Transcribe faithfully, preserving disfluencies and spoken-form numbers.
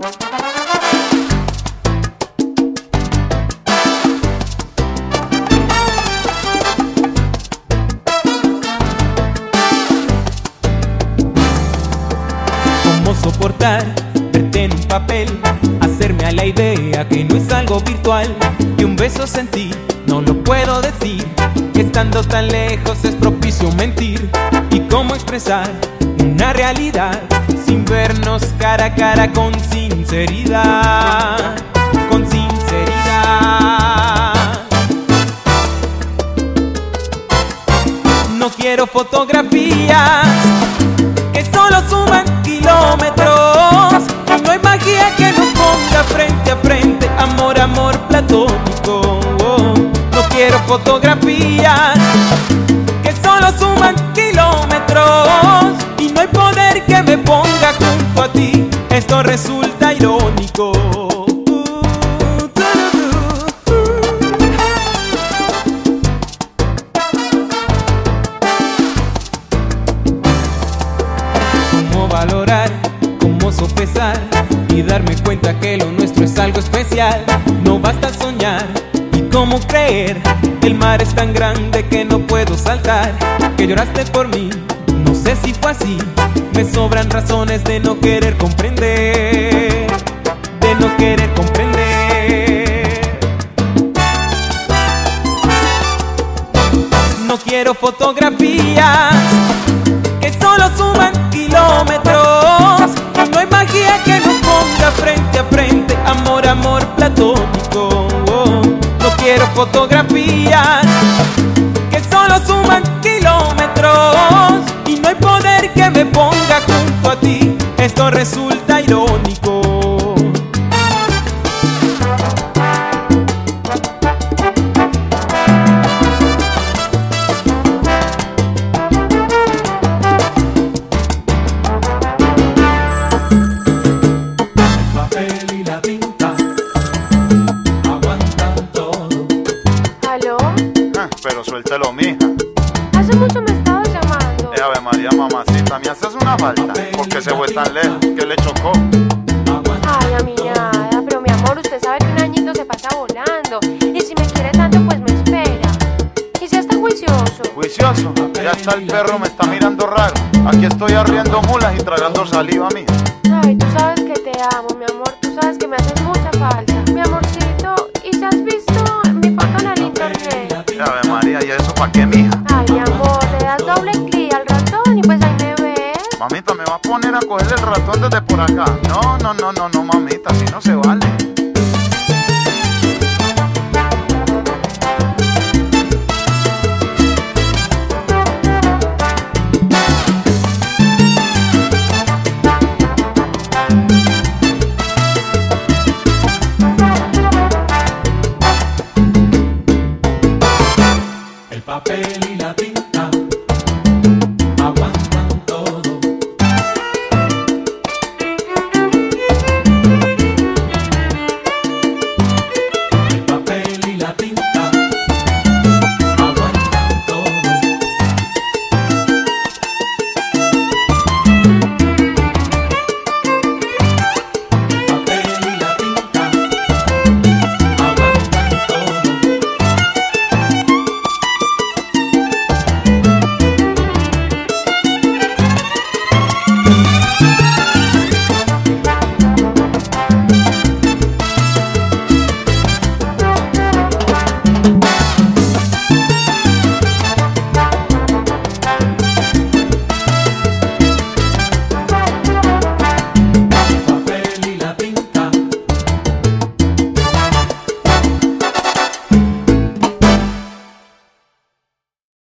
¿Cómo soportar verte en un papel? Hacerme a la idea que no es algo virtual, que un beso sentí, no lo puedo decir, que estando tan lejos es propicio mentir. Y cómo expresar una realidad sin vernos cara a cara con sinceridad, con sinceridad. No quiero fotografías que solo suman kilómetros, y no hay magia que nos ponga frente a frente, amor, amor platónico. Oh, no quiero fotografías que solo suman kilómetros, y no hay poder que me ponga junto a ti, esto resulta irónico. Cómo valorar, cómo sopesar y darme cuenta que lo nuestro es algo especial. No basta soñar, y cómo creer que el mar es tan grande que no puedo saltar, que lloraste por mí, no sé si fue así. Me sobran razones de no querer comprender, de no querer comprender. No quiero fotografías que solo suman kilómetros, no hay magia que nos ponga frente a frente, amor, amor platónico. Oh, no quiero fotografías que solo suman kilómetros, y no hay poder que me ponga junto a ti, esto resulta irónico. Pero suéltelo, mija. Hace mucho me estabas llamando. Eh, Ave María, mamacita, me haces una falta. Porque se fue tan lejos, que le chocó. Ay, a mi nada, pero mi amor, usted sabe que un añito se pasa volando. Y si me quiere tanto, pues me espera. Y si está juicioso. ¿Juicioso? Ya está el perro, me está mirando raro. Aquí estoy arriendo mulas y tragando saliva, mija. Ay, tú sabes que te amo, mi amor. Tú sabes que me haces mucha falta. Mi amorcito, ¿y si has visto mi foto en el internet? Ave María, ¿y eso pa' qué, mija? Ay, mi amor, le das doble clic al ratón y pues ahí me ves. Mamita, ¿me va a poner a cogerle el ratón desde por acá? No, no, no, no, no, mamita, así no se vale.